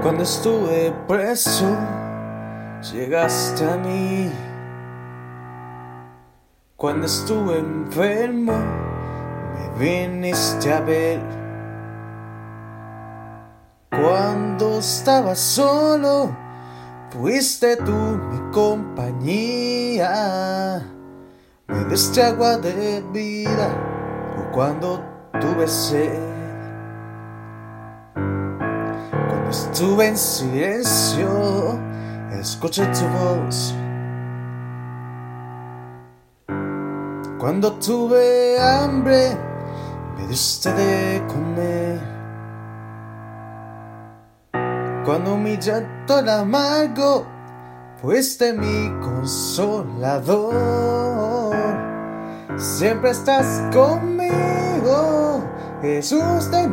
Cuando estuve preso, llegaste a mí. Cuando estuve enfermo, me viniste a ver. Cuando estaba solo, fuiste tú mi compañía. Me diste agua de vida, o cuando tuve sed. Cuando estuve en silencio, escuché tu voz. Cuando tuve hambre, me diste de comer. Cuando mi llanto era amargo, fuiste mi consolador. Siempre estás conmigo, Jesús de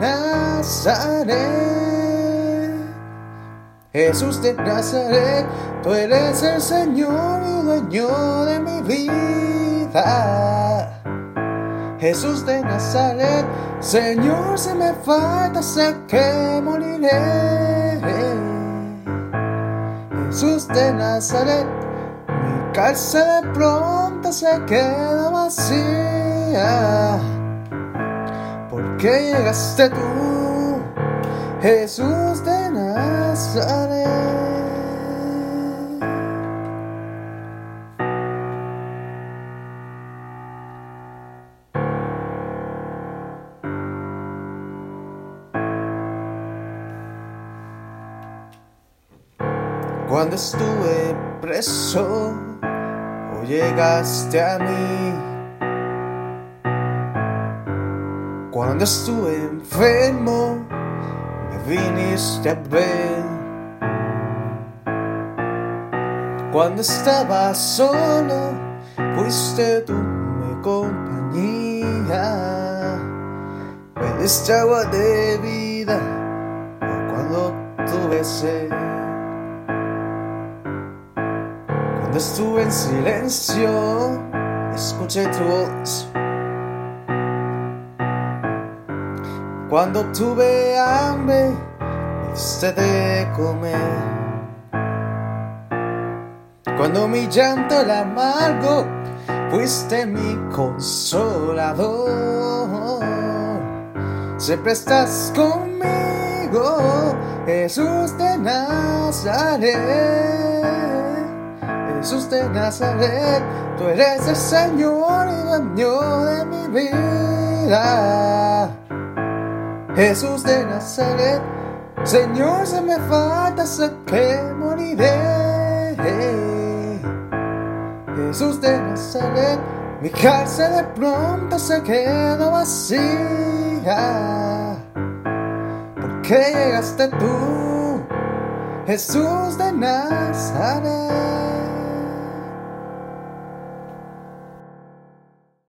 Nazaret. Jesús de Nazaret, tú eres el Señor y dueño de mi vida. Jesús de Nazaret, Señor, si me falta sé que moriré. Jesús de Nazaret, mi cárcel de pronto se queda vacía. ¿Por qué llegaste tú, Jesús de Nazaret? Cuando estuve preso, oh, llegaste a mí. Cuando estuve enfermo, me viniste a ver. Cuando estaba solo, fuiste tú mi compañía. Me diste agua de vida, oh, cuando tuve sed. Cuando estuve en silencio, escuché tu voz. Cuando tuve hambre, me diste de comer. Cuando mi llanto era amargo, fuiste mi consolador. Siempre estás conmigo, Jesús de Nazaret. Jesús de Nazaret, tú eres el Señor y dueño de mi vida. Jesús de Nazaret, Señor, si me falta sé que moriré. Jesús de Nazaret, mi cárcel de pronto se queda vacía. ¿Por qué llegaste tú, Jesús de Nazaret?